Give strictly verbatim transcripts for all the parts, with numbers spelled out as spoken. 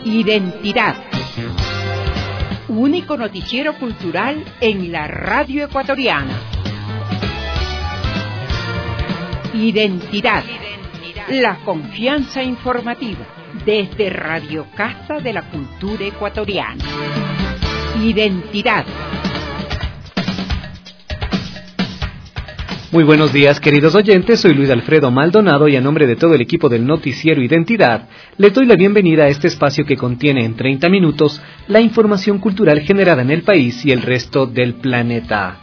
Identidad. Único noticiero cultural en la radio ecuatoriana. Identidad. La confianza informativa desde Radio Casa de la Cultura Ecuatoriana. Identidad. Muy buenos días, queridos oyentes, soy Luis Alfredo Maldonado y a nombre de todo el equipo del noticiero Identidad, les doy la bienvenida a este espacio que contiene en treinta minutos la información cultural generada en el país y el resto del planeta.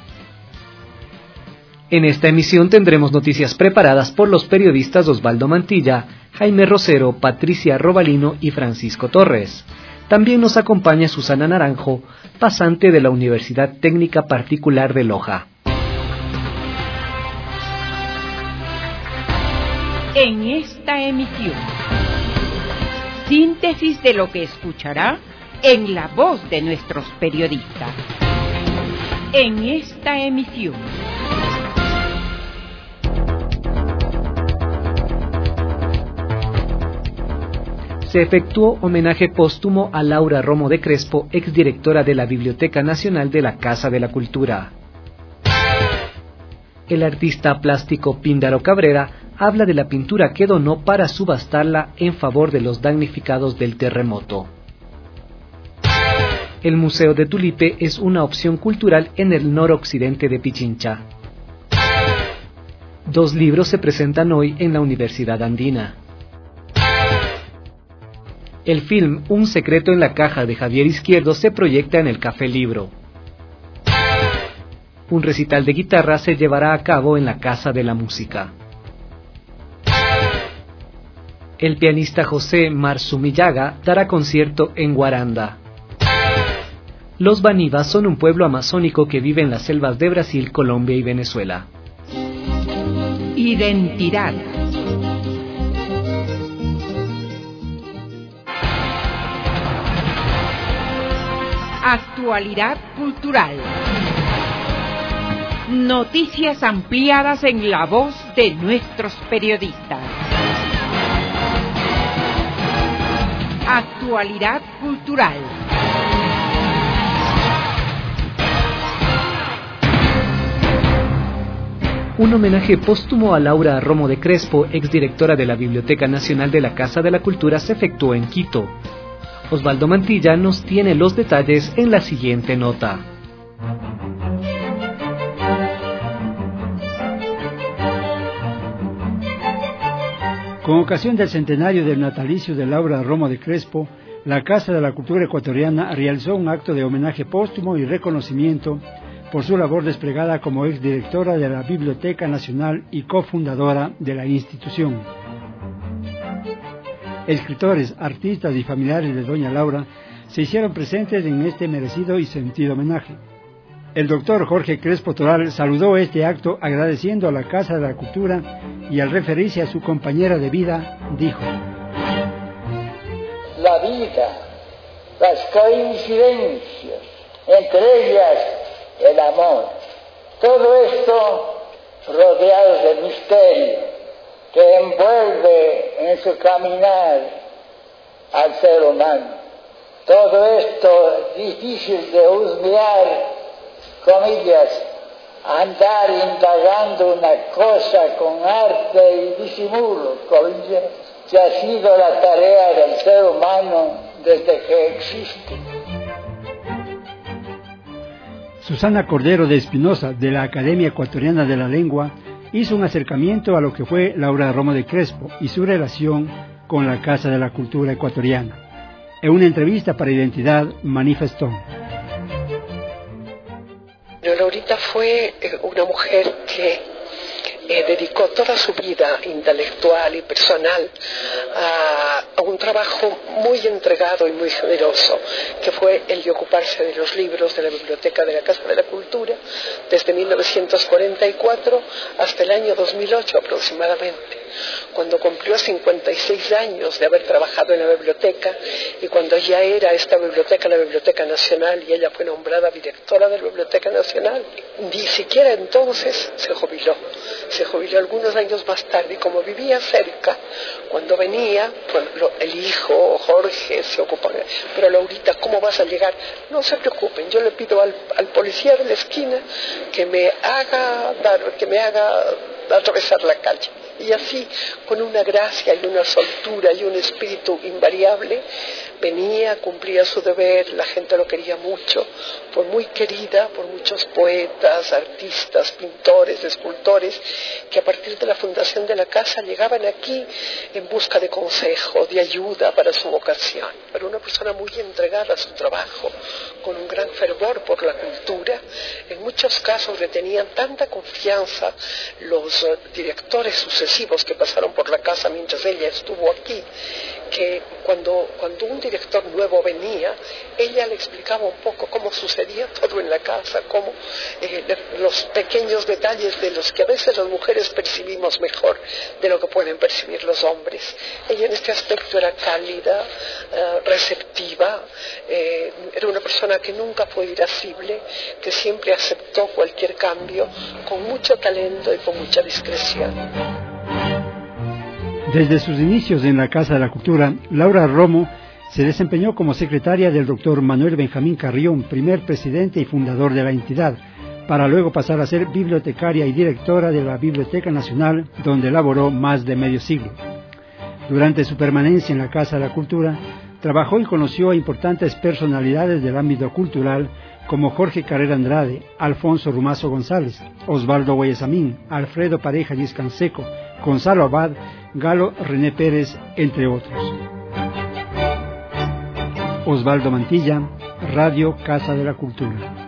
En esta emisión tendremos noticias preparadas por los periodistas Osvaldo Mantilla, Jaime Rosero, Patricia Robalino y Francisco Torres. También nos acompaña Susana Naranjo, pasante de la Universidad Técnica Particular de Loja. En esta emisión, síntesis de lo que escuchará en la voz de nuestros periodistas. En esta emisión, se efectuó homenaje póstumo a Laura Romo de Crespo, exdirectora de la Biblioteca Nacional de la Casa de la Cultura. El artista plástico Píndaro Cabrera habla de la pintura que donó para subastarla en favor de los damnificados del terremoto. El Museo de Tulipe es una opción cultural en el noroccidente de Pichincha. Dos libros se presentan hoy en la Universidad Andina. El film Un secreto en la caja de Javier Izquierdo se proyecta en el Café Libro. Un recital de guitarra se llevará a cabo en la Casa de la Música. El pianista José Marzumillaga dará concierto en Guaranda. Los Banivas son un pueblo amazónico que vive en las selvas de Brasil, Colombia y Venezuela. Identidad. Actualidad cultural. Noticias ampliadas en la voz de nuestros periodistas. Actualidad cultural. Un homenaje póstumo a Laura Romo de Crespo, exdirectora de la Biblioteca Nacional de la Casa de la Cultura, se efectuó en Quito. Osvaldo Mantilla nos tiene los detalles en la siguiente nota. Con ocasión del centenario del natalicio de Laura Romo de Crespo, la Casa de la Cultura Ecuatoriana realizó un acto de homenaje póstumo y reconocimiento por su labor desplegada como exdirectora de la Biblioteca Nacional y cofundadora de la institución. Escritores, artistas y familiares de doña Laura se hicieron presentes en este merecido y sentido homenaje. El doctor Jorge Crespo Toral saludó este acto agradeciendo a la Casa de la Cultura y al referirse a su compañera de vida, dijo: la vida, las coincidencias, entre ellas el amor, todo esto rodeado de misterio que envuelve en su caminar al ser humano. Todo esto difícil de husmear, comillas, andar indagando una cosa con arte y disimulo, comillas, que ha sido la tarea del ser humano desde que existe. Susana Cordero de Espinosa, de la Academia Ecuatoriana de la Lengua, hizo un acercamiento a lo que fue Laura Romo de Crespo y su relación con la Casa de la Cultura Ecuatoriana. En una entrevista para Identidad, manifestó: Laurita fue una mujer que eh, dedicó toda su vida intelectual y personal a, a un trabajo muy entregado y muy generoso, que fue el de ocuparse de los libros de la Biblioteca de la Casa de la Cultura desde mil novecientos cuarenta y cuatro hasta el año dos mil ocho aproximadamente, cuando cumplió cincuenta y seis años de haber trabajado en la biblioteca y cuando ya era esta biblioteca la Biblioteca Nacional y ella fue nombrada directora de la Biblioteca Nacional. Ni siquiera entonces se jubiló, se jubiló algunos años más tarde y como vivía cerca, cuando venía, bueno, el hijo Jorge se ocupa, pero Laurita, ¿cómo vas a llegar? No se preocupen, yo le pido al, al policía de la esquina que me haga dar, que me haga atravesar la calle. Y así, con una gracia y una soltura y un espíritu invariable, venía, cumplía su deber, la gente lo quería mucho, por muy querida por muchos poetas, artistas, pintores, escultores, que a partir de la fundación de la casa llegaban aquí en busca de consejo, de ayuda para su vocación. Era una persona muy entregada a su trabajo, con un gran fervor por la cultura. En muchos casos le tenían tanta confianza los uh, directores sucesivos que pasaron por la casa mientras ella estuvo aquí, que cuando, cuando un director nuevo venía, ella le explicaba un poco cómo sucedía todo en la casa, cómo eh, los pequeños detalles de los que a veces las mujeres percibimos mejor de lo que pueden percibir los hombres. Ella en este aspecto era cálida, eh, receptiva, eh, era una persona que nunca fue irascible, que siempre aceptó cualquier cambio con mucho talento y con mucha discreción. Desde sus inicios en la Casa de la Cultura, Laura Romo se desempeñó como secretaria del doctor Manuel Benjamín Carrión, primer presidente y fundador de la entidad, para luego pasar a ser bibliotecaria y directora de la Biblioteca Nacional, donde laboró más de medio siglo. Durante su permanencia en la Casa de la Cultura, trabajó y conoció a importantes personalidades del ámbito cultural como Jorge Carrera Andrade, Alfonso Rumazo González, Osvaldo Guayasamín, Alfredo Pareja Canseco, Gonzalo Abad, Galo René Pérez, entre otros. Osvaldo Mantilla, Radio Casa de la Cultura.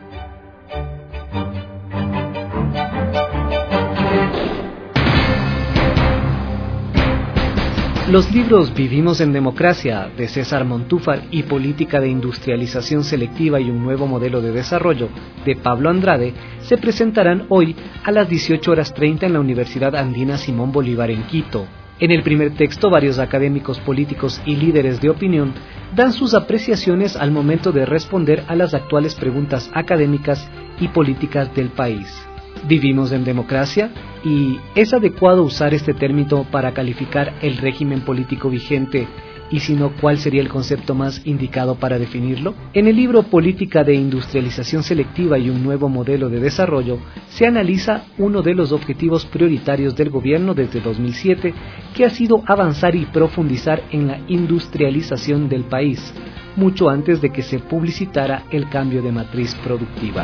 Los libros Vivimos en Democracia, de César Montúfar, y Política de Industrialización Selectiva y un Nuevo Modelo de Desarrollo, de Pablo Andrade, se presentarán hoy a las dieciocho horas treinta en la Universidad Andina Simón Bolívar en Quito. En el primer texto, varios académicos políticos y líderes de opinión dan sus apreciaciones al momento de responder a las actuales preguntas académicas y políticas del país. ¿Vivimos en democracia? ¿Y es adecuado usar este término para calificar el régimen político vigente? Y si no, ¿cuál sería el concepto más indicado para definirlo? En el libro Política de Industrialización Selectiva y un Nuevo Modelo de Desarrollo, se analiza uno de los objetivos prioritarios del gobierno desde dos mil siete, que ha sido avanzar y profundizar en la industrialización del país, mucho antes de que se publicitara el cambio de matriz productiva.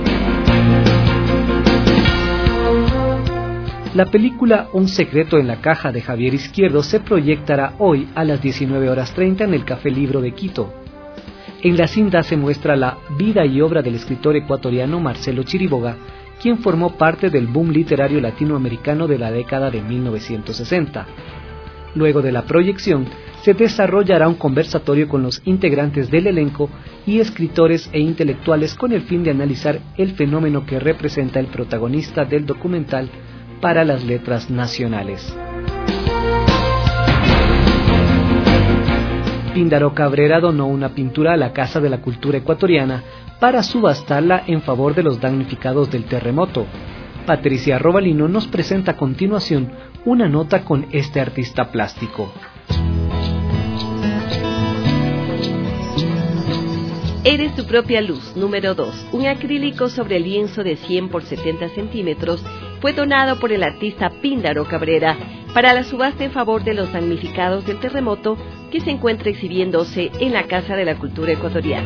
La película Un secreto en la caja de Javier Izquierdo se proyectará hoy a las diecinueve horas treinta en el Café Libro de Quito. En la cinta se muestra la vida y obra del escritor ecuatoriano Marcelo Chiriboga, quien formó parte del boom literario latinoamericano de la década de mil novecientos sesenta. Luego de la proyección, se desarrollará un conversatorio con los integrantes del elenco y escritores e intelectuales con el fin de analizar el fenómeno que representa el protagonista del documental para las letras nacionales. Píndaro Cabrera donó una pintura a la Casa de la Cultura Ecuatoriana para subastarla en favor de los damnificados del terremoto. Patricia Robalino nos presenta a continuación una nota con este artista plástico. Eres tu propia luz, número dos. Un acrílico sobre lienzo de cien por setenta centímetros fue donado por el artista Píndaro Cabrera para la subasta en favor de los damnificados del terremoto que se encuentra exhibiéndose en la Casa de la Cultura Ecuatoriana.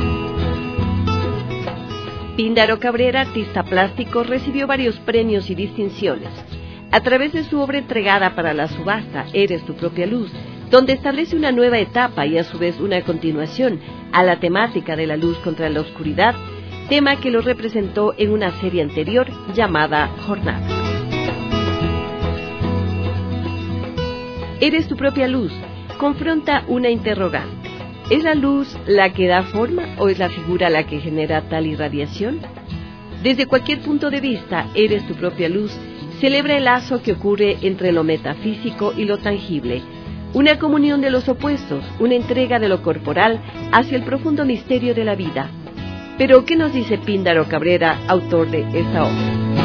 Píndaro Cabrera, artista plástico, recibió varios premios y distinciones. A través de su obra entregada para la subasta Eres tu propia luz, donde establece una nueva etapa y a su vez una continuación a la temática de la luz contra la oscuridad, tema que lo representó en una serie anterior llamada Jornada. Eres tu propia luz confronta una interrogante. ¿Es la luz la que da forma o es la figura la que genera tal irradiación? Desde cualquier punto de vista, Eres tu propia luz celebra el lazo que ocurre entre lo metafísico y lo tangible, una comunión de los opuestos, una entrega de lo corporal hacia el profundo misterio de la vida. Pero, ¿qué nos dice Píndaro Cabrera, autor de esta obra?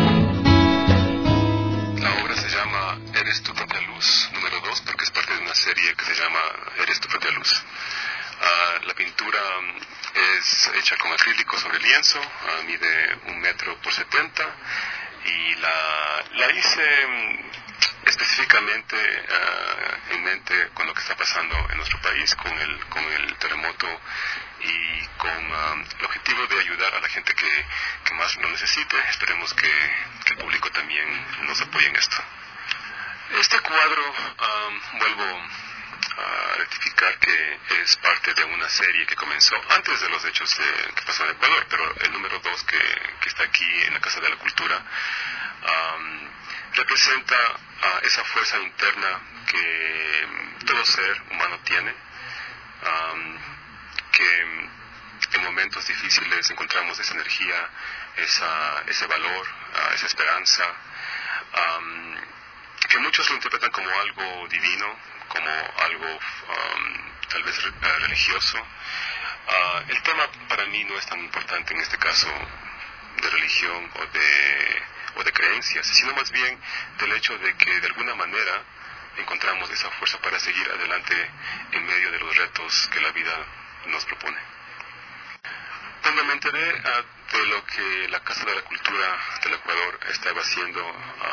La obra se llama Eres tu propia luz, número dos, porque es parte de una serie que se llama Eres tu propia luz. manos. Uh, la pintura es hecha con acrílico sobre lienzo, uh, mide un metro por setenta, y la, la hice um, específicamente uh, en mente con lo que está pasando en nuestro país, con el, con el terremoto, y con um, el objetivo de ayudar a la gente que, que más lo necesite. Esperemos que, que el público también nos apoye en esto. Este cuadro, um, vuelvo a rectificar que es parte de una serie que comenzó antes de los hechos de, que pasó en Ecuador, pero el número dos que, que está aquí en la Casa de la Cultura um, representa uh, esa fuerza interna que todo ser humano tiene, um, que en momentos difíciles encontramos esa energía, esa, ese valor, uh, esa esperanza, um, que muchos lo interpretan como algo divino, como algo um, tal vez uh, religioso. Uh, el tema para mí no es tan importante en este caso de religión o de, o de creencias, sino más bien del hecho de que de alguna manera encontramos esa fuerza para seguir adelante en medio de los retos que la vida nos propone. Cuando me enteré uh, de lo que la Casa de la Cultura del Ecuador estaba haciendo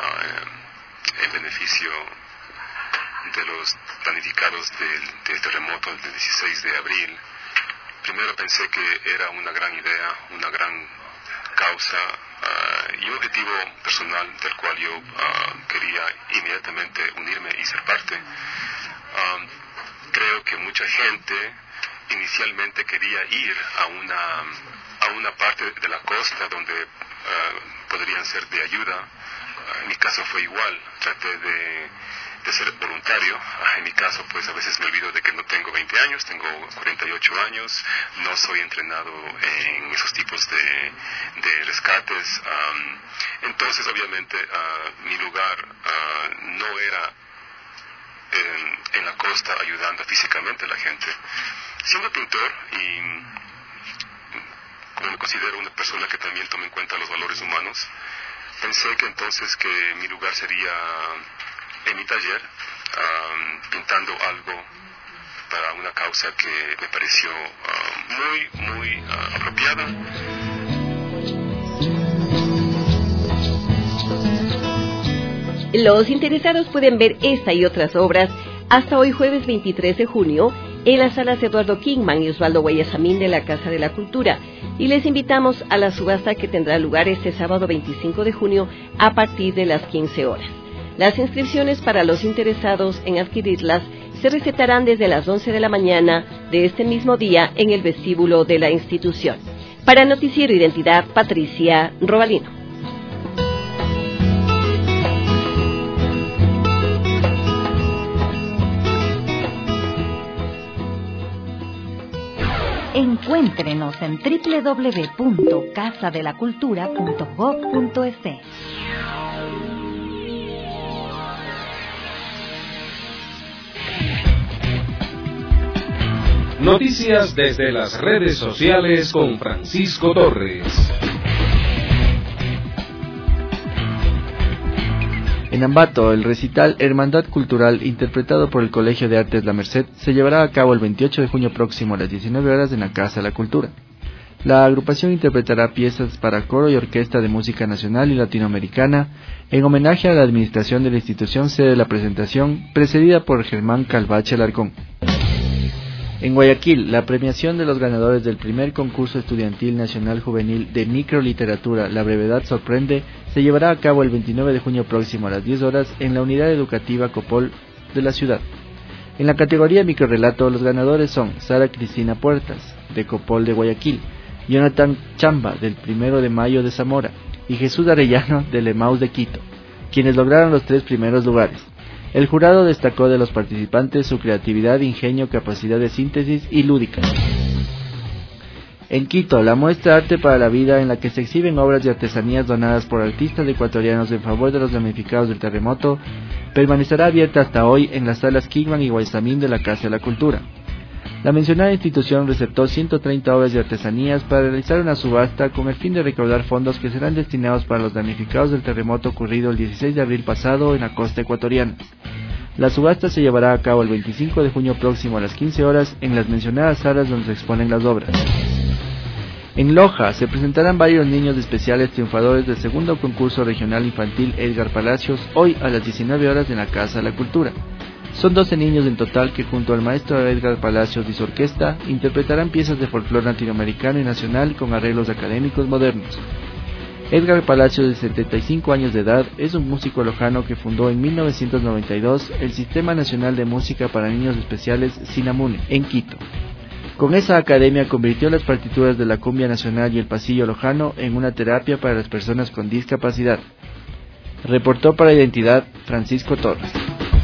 uh, en beneficio de los damnificados del, del terremoto del dieciséis de abril, primero pensé que era una gran idea, una gran causa uh, y un objetivo personal del cual yo uh, quería inmediatamente unirme y ser parte. Um, creo que mucha gente inicialmente quería ir a una, a una parte de la costa donde uh, podrían ser de ayuda. Uh, en mi caso fue igual, traté de de ser voluntario. En mi caso, pues a veces me olvido de que no tengo veinte años, tengo cuarenta y ocho años, no soy entrenado en esos tipos de, de rescates. Um, entonces, obviamente, uh, mi lugar uh, no era en, en la costa ayudando físicamente a la gente. Siendo pintor y como me considero una persona que también toma en cuenta los valores humanos, pensé que entonces que mi lugar sería en mi taller, um, pintando algo para una causa que me pareció uh, muy, muy uh, apropiada. Los interesados pueden ver esta y otras obras hasta hoy jueves veintitrés de junio en las salas Eduardo Kingman y Osvaldo Guayasamín de la Casa de la Cultura, y les invitamos a la subasta que tendrá lugar este sábado veinticinco de junio a partir de las quince horas. Las inscripciones para los interesados en adquirirlas se recetarán desde las once de la mañana de este mismo día en el vestíbulo de la institución. Para Noticiero Identidad, Patricia Robalino. Encuéntrenos en doble u doble u doble u punto casa de la cultura punto gob punto es. Noticias desde las redes sociales con Francisco Torres. En Ambato, el recital Hermandad Cultural, interpretado por el Colegio de Artes La Merced, se llevará a cabo el veintiocho de junio próximo a las diecinueve horas en la Casa de la Cultura. La agrupación interpretará piezas para coro y orquesta de música nacional y latinoamericana en homenaje a la administración de la institución sede de la presentación, precedida por Germán Calvache Alarcón. En Guayaquil, la premiación de los ganadores del primer concurso estudiantil nacional juvenil de microliteratura La Brevedad Sorprende se llevará a cabo el veintinueve de junio próximo a las diez horas en la unidad educativa Copol de la ciudad. En la categoría microrelato, los ganadores son Sara Cristina Puertas, de Copol de Guayaquil, Jonathan Chamba, del Primero de Mayo de Zamora, y Jesús Arellano, del Emaús de Quito, quienes lograron los tres primeros lugares. El jurado destacó de los participantes su creatividad, ingenio, capacidad de síntesis y lúdica. En Quito, la muestra Arte para la Vida, en la que se exhiben obras de artesanías donadas por artistas ecuatorianos en favor de los damnificados del terremoto, permanecerá abierta hasta hoy en las salas Kingman y Guayasamín de la Casa de la Cultura. La mencionada institución receptó ciento treinta obras de artesanías para realizar una subasta con el fin de recaudar fondos que serán destinados para los damnificados del terremoto ocurrido el dieciséis de abril pasado en la costa ecuatoriana. La subasta se llevará a cabo el veinticinco de junio próximo a las quince horas en las mencionadas salas donde se exponen las obras. En Loja se presentarán varios niños especiales triunfadores del segundo concurso regional infantil Edgar Palacios hoy a las diecinueve horas en la Casa de la Cultura. Son doce niños en total que junto al maestro Edgar Palacios y su orquesta interpretarán piezas de folclore latinoamericano y nacional con arreglos académicos modernos. Edgar Palacios, de setenta y cinco años de edad, es un músico lojano que fundó en mil novecientos noventa y dos el Sistema Nacional de Música para Niños Especiales Sinamune, en Quito. Con esa academia convirtió las partituras de la cumbia nacional y el pasillo lojano en una terapia para las personas con discapacidad. Reportó para Identidad Francisco Torres.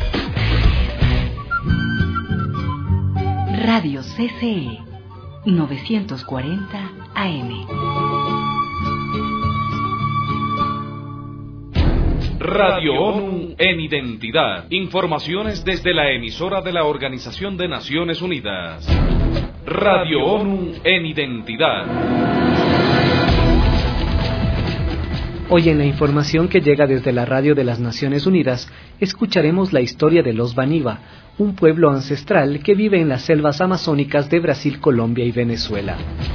Radio C C E novecientos cuarenta A M. Radio ONU en Identidad. Informaciones desde la emisora de la Organización de Naciones Unidas. Radio ONU en Identidad. Hoy en la información que llega desde la Radio de las Naciones Unidas, escucharemos la historia de los Baniba, un pueblo ancestral que vive en las selvas amazónicas de Brasil, Colombia y Venezuela.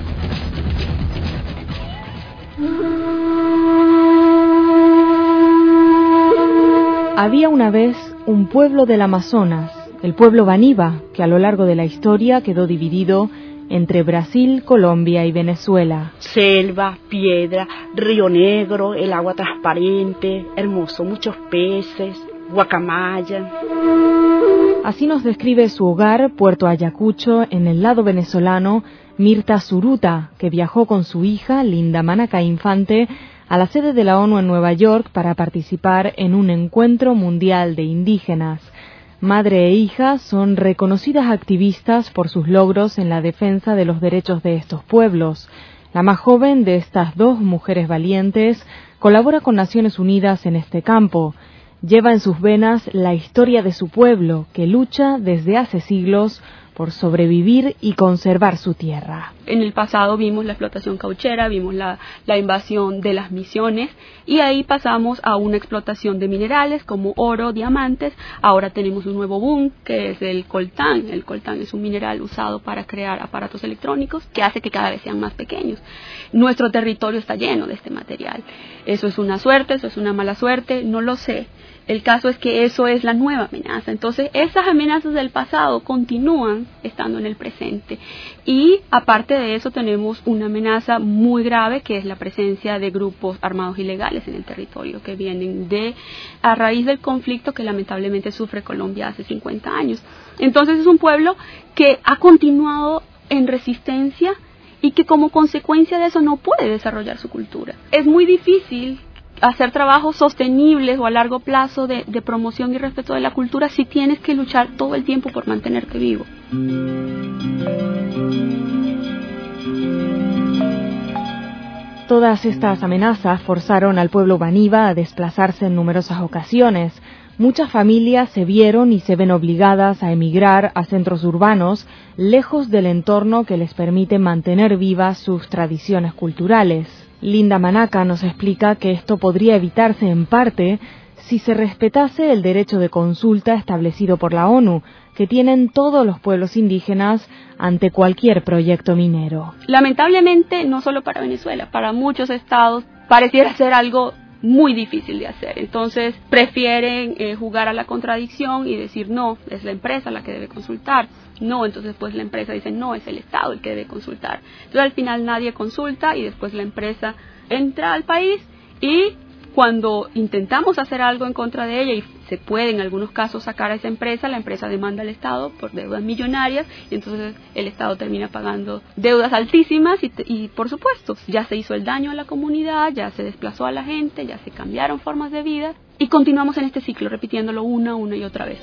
Había una vez un pueblo del Amazonas, el pueblo Baniba, que a lo largo de la historia quedó dividido entre Brasil, Colombia y Venezuela. Selva, piedra, río negro, el agua transparente, hermoso, muchos peces, guacamaya. Así nos describe su hogar, Puerto Ayacucho, en el lado venezolano, Mirta Zuruta, que viajó con su hija, Linda Manaca Infante, a la sede de la ONU en Nueva York para participar en un encuentro mundial de indígenas. Madre e hija son reconocidas activistas por sus logros en la defensa de los derechos de estos pueblos. La más joven de estas dos mujeres valientes colabora con Naciones Unidas en este campo. Lleva en sus venas la historia de su pueblo, que lucha desde hace siglos por sobrevivir y conservar su tierra. En el pasado vimos la explotación cauchera, vimos la, la invasión de las misiones y ahí pasamos a una explotación de minerales como oro, diamantes. Ahora tenemos un nuevo boom que es el coltán. El coltán es un mineral usado para crear aparatos electrónicos que hace que cada vez sean más pequeños. Nuestro territorio está lleno de este material. Eso es una suerte, eso es una mala suerte, no lo sé. El caso es que eso es la nueva amenaza. Entonces, esas amenazas del pasado continúan estando en el presente. Y aparte de eso, tenemos una amenaza muy grave, que es la presencia de grupos armados ilegales en el territorio, que vienen de a raíz del conflicto que lamentablemente sufre Colombia hace cincuenta años. Entonces, es un pueblo que ha continuado en resistencia y que como consecuencia de eso no puede desarrollar su cultura. Es muy difícil hacer trabajos sostenibles o a largo plazo de, de promoción y respeto de la cultura si tienes que luchar todo el tiempo por mantenerte vivo. Todas estas amenazas forzaron al pueblo Baniba a desplazarse en numerosas ocasiones. Muchas familias se vieron y se ven obligadas a emigrar a centros urbanos, lejos del entorno que les permite mantener vivas sus tradiciones culturales. Linda Manaca nos explica que esto podría evitarse en parte si se respetase el derecho de consulta establecido por la ONU, que tienen todos los pueblos indígenas ante cualquier proyecto minero. Lamentablemente, no solo para Venezuela, para muchos estados pareciera ser algo muy difícil de hacer. Entonces prefieren eh, jugar a la contradicción y decir no, es la empresa la que debe consultar. No, entonces pues la empresa dice no, es el Estado el que debe consultar. Entonces al final nadie consulta y después la empresa entra al país y cuando intentamos hacer algo en contra de ella y se puede en algunos casos sacar a esa empresa, la empresa demanda al Estado por deudas millonarias y entonces el Estado termina pagando deudas altísimas y, y por supuesto ya se hizo el daño a la comunidad, ya se desplazó a la gente, ya se cambiaron formas de vida y continuamos en este ciclo repitiéndolo una, una y otra vez.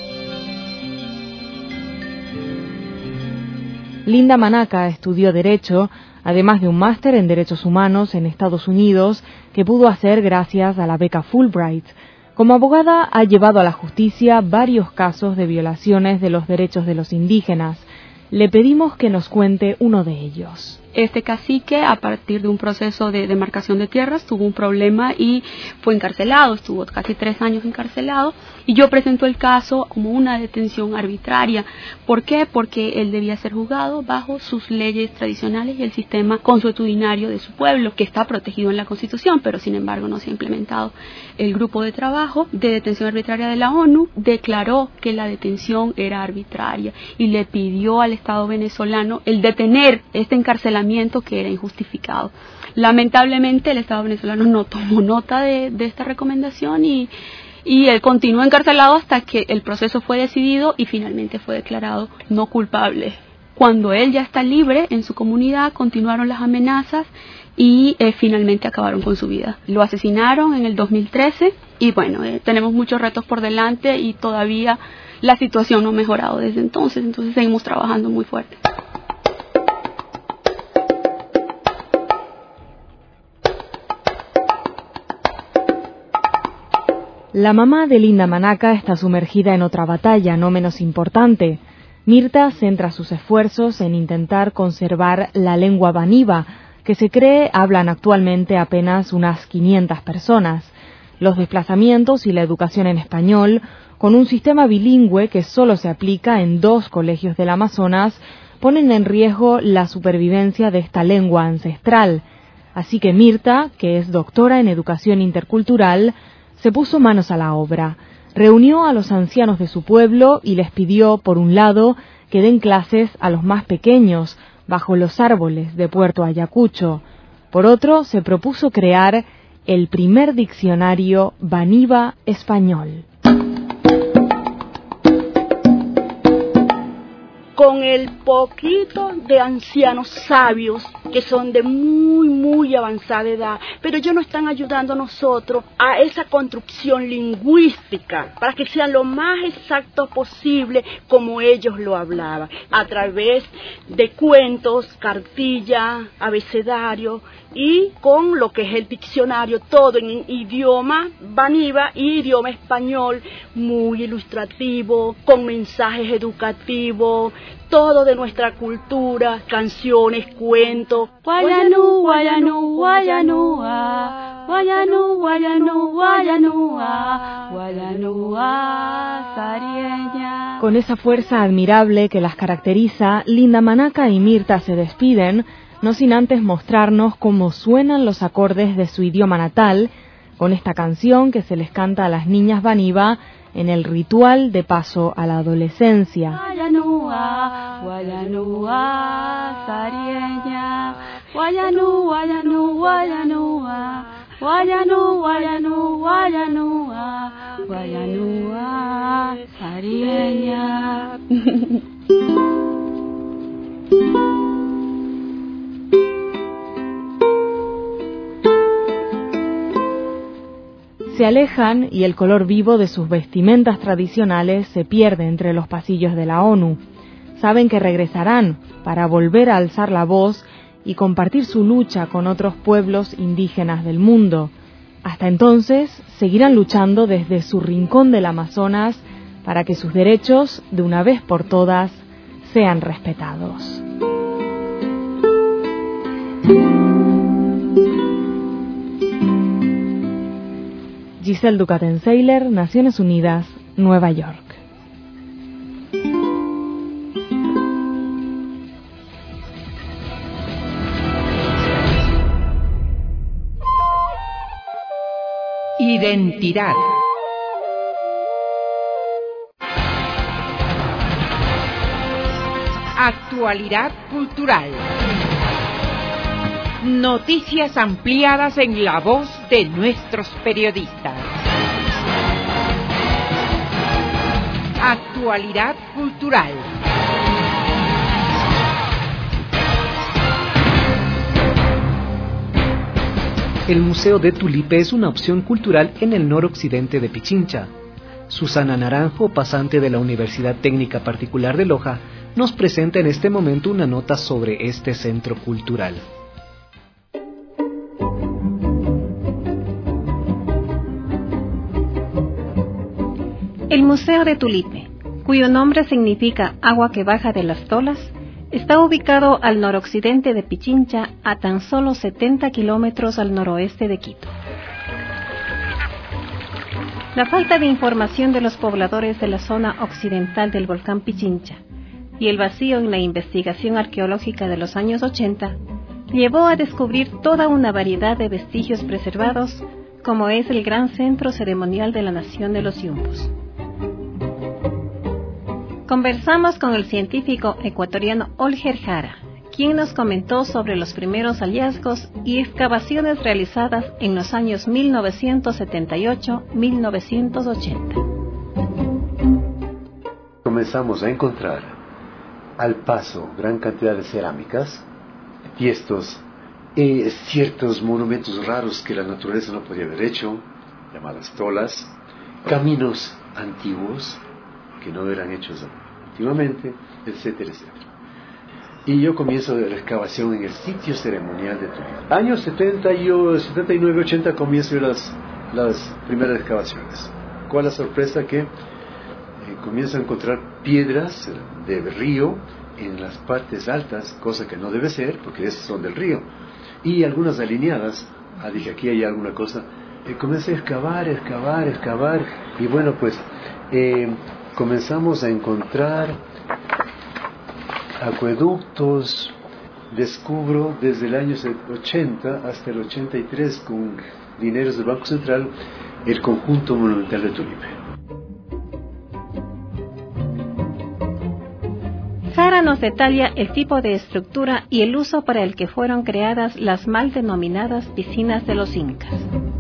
Linda Manaca estudió Derecho, además de un máster en Derechos Humanos en Estados Unidos, que pudo hacer gracias a la beca Fulbright. Como abogada ha llevado a la justicia varios casos de violaciones de los derechos de los indígenas. Le pedimos que nos cuente uno de ellos. Este cacique, a partir de un proceso de demarcación de tierras, tuvo un problema y fue encarcelado, estuvo casi tres años encarcelado, y yo presento el caso como una detención arbitraria. ¿Por qué? Porque él debía ser juzgado bajo sus leyes tradicionales y el sistema consuetudinario de su pueblo, que está protegido en la Constitución, pero sin embargo no se ha implementado. El grupo de trabajo de detención arbitraria de la ONU declaró que la detención era arbitraria y le pidió al Estado venezolano el detener este encarcelamiento que era injustificado. Lamentablemente el Estado venezolano no tomó nota de, de esta recomendación y, y él continuó encarcelado hasta que el proceso fue decidido y finalmente fue declarado no culpable. Cuando él ya está libre en su comunidad, continuaron las amenazas y eh, finalmente acabaron con su vida. Lo asesinaron en el dos mil trece y bueno, eh, tenemos muchos retos por delante y todavía la situación no ha mejorado desde entonces, entonces seguimos trabajando muy fuerte. La mamá de Linda Manaca está sumergida en otra batalla no menos importante. Mirta centra sus esfuerzos en intentar conservar la lengua baniva, que se cree hablan actualmente apenas unas quinientas personas. Los desplazamientos y la educación en español, con un sistema bilingüe que solo se aplica en dos colegios del Amazonas, ponen en riesgo la supervivencia de esta lengua ancestral. Así que Mirta, que es doctora en educación intercultural, se puso manos a la obra. Reunió a los ancianos de su pueblo y les pidió, por un lado, que den clases a los más pequeños, bajo los árboles de Puerto Ayacucho. Por otro, se propuso crear el primer diccionario Baniva español. Con el poquito de ancianos sabios que son de muy, muy avanzada edad, pero ellos nos están ayudando a nosotros a esa construcción lingüística, para que sean lo más exacto posible como ellos lo hablaban, a través de cuentos, cartillas, abecedario, y con lo que es el diccionario, todo en idioma baniva y idioma español, muy ilustrativo, con mensajes educativos, todo de nuestra cultura, canciones, cuentos. Guayanú, guayanú, guayanúa, guayanú, guayanú, guayanúa, guayanúa, sarieña. Con esa fuerza admirable que las caracteriza, Linda Manaca y Mirta se despiden, no sin antes mostrarnos cómo suenan los acordes de su idioma natal, con esta canción que se les canta a las niñas baniva en el ritual de paso a la adolescencia. Guayanúa, guayanúa, sarieña, guayanú, guayanú, guayanúa, guayanú, guayanú, guayanúa, guayanúa, sarieña. Se alejan y el color vivo de sus vestimentas tradicionales se pierde entre los pasillos de la ONU. Saben que regresarán para volver a alzar la voz y compartir su lucha con otros pueblos indígenas del mundo. Hasta entonces, seguirán luchando desde su rincón del Amazonas para que sus derechos, de una vez por todas, sean respetados. Giselle Ducaten-Seiler, Naciones Unidas, Nueva York. Identidad. Actualidad cultural. Noticias ampliadas en la voz de nuestros periodistas. Actualidad cultural. El Museo de Tulipe es una opción cultural en el noroccidente de Pichincha. Susana Naranjo, pasante de la Universidad Técnica Particular de Loja, nos presenta en este momento una nota sobre este centro cultural. El Museo de Tulipe, cuyo nombre significa agua que baja de las tolas, Está ubicado al noroccidente de Pichincha, a tan solo setenta kilómetros al noroeste de Quito. La falta de información de los pobladores de la zona occidental del volcán Pichincha y el vacío en la investigación arqueológica de los años ochenta llevó a descubrir toda una variedad de vestigios preservados, como es el gran centro ceremonial de la nación de los Yumbos. Conversamos con el científico ecuatoriano Olger Jara, quien nos comentó sobre los primeros hallazgos y excavaciones realizadas en los años mil novecientos setenta y ocho a mil novecientos ochenta. Comenzamos a encontrar al paso gran cantidad de cerámicas y estos eh, ciertos monumentos raros que la naturaleza no podía haber hecho, llamadas tolas, caminos antiguos que no eran hechos antiguamente, etcétera, etcétera. Y yo comienzo la excavación en el sitio ceremonial de Tulipe. Años setenta y nueve, ochenta comienzo las, las primeras excavaciones. ¿Cuál es la sorpresa? Que eh, comienzo a encontrar piedras de río en las partes altas, cosa que no debe ser, porque esas son del río. Y algunas alineadas. Ah, dije, aquí hay alguna cosa. Eh, comencé a excavar, excavar, excavar. Y bueno, pues eh, comenzamos a encontrar acueductos. Descubro desde el año ochenta hasta el ochenta y tres, con dineros del Banco Central, el conjunto monumental de Tulipe. Jara nos detalla el tipo de estructura y el uso para el que fueron creadas las mal denominadas piscinas de los incas.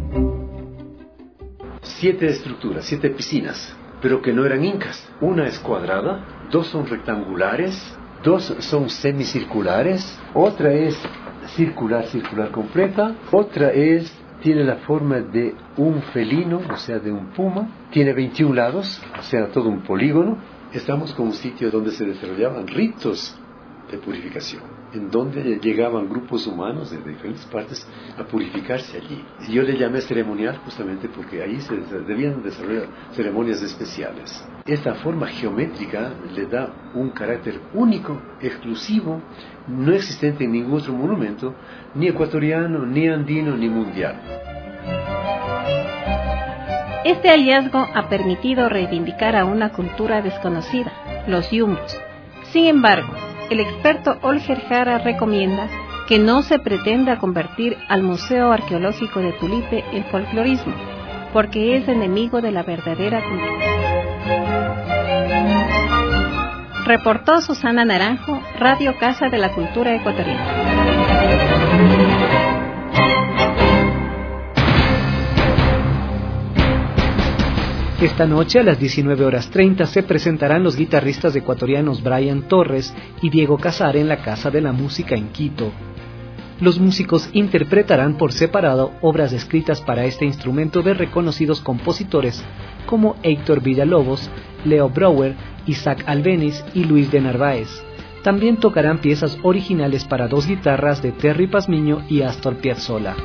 Siete estructuras, siete piscinas, pero que no eran incas. Una es cuadrada, dos son rectangulares, dos son semicirculares, otra es circular, circular completa, otra es, tiene la forma de un felino, o sea, de un puma, tiene veintiún lados, o sea, todo un polígono. Estamos con un sitio donde se desarrollaban ritos de purificación, en donde llegaban grupos humanos de diferentes partes a purificarse allí. Y yo le llamé ceremonial justamente porque ahí se debían desarrollar ceremonias especiales. Esta forma geométrica le da un carácter único, exclusivo, no existente en ningún otro monumento, ni ecuatoriano, ni andino, ni mundial. Este hallazgo ha permitido reivindicar a una cultura desconocida, los yumbos. Sin embargo, el experto Olger Jara recomienda que no se pretenda convertir al Museo Arqueológico de Tulipe en folclorismo, porque es enemigo de la verdadera cultura. Reportó Susana Naranjo, Radio Casa de la Cultura Ecuatoriana. Esta noche a las diecinueve horas treinta se presentarán los guitarristas ecuatorianos Brian Torres y Diego Casar en la Casa de la Música en Quito. Los músicos interpretarán por separado obras escritas para este instrumento de reconocidos compositores como Héctor Villalobos, Leo Brouwer, Isaac Albéniz y Luis de Narváez. También tocarán piezas originales para dos guitarras de Terry Pazmiño y Astor Piazzolla.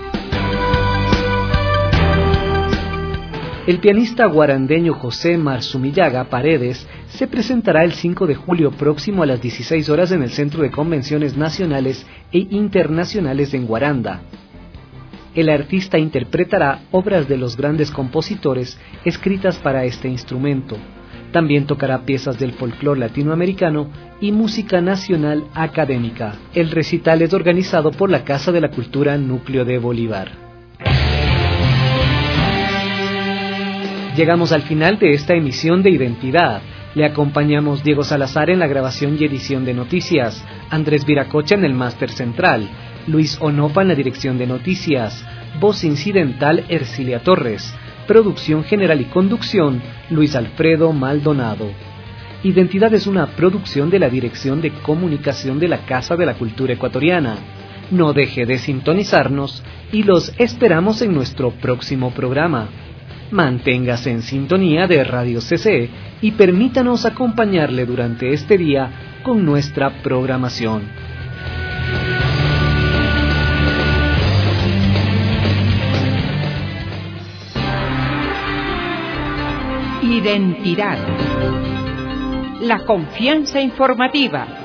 El pianista guarandeño José Marzumillaga Paredes se presentará el cinco de julio próximo a las dieciséis horas en el Centro de Convenciones Nacionales e Internacionales en Guaranda. El artista interpretará obras de los grandes compositores escritas para este instrumento. También tocará piezas del folclore latinoamericano y música nacional académica. El recital es organizado por la Casa de la Cultura Núcleo de Bolívar. Llegamos al final de esta emisión de Identidad. Le acompañamos Diego Salazar en la grabación y edición de noticias, Andrés Viracocha en el máster central, Luis Onopa en la dirección de noticias, voz incidental Ercilia Torres, producción general y conducción Luis Alfredo Maldonado. Identidad es una producción de la Dirección de Comunicación de la Casa de la Cultura Ecuatoriana. No deje de sintonizarnos y los esperamos en nuestro próximo programa. Manténgase en sintonía de Radio C C y permítanos acompañarle durante este día con nuestra programación. Identidad. La confianza informativa.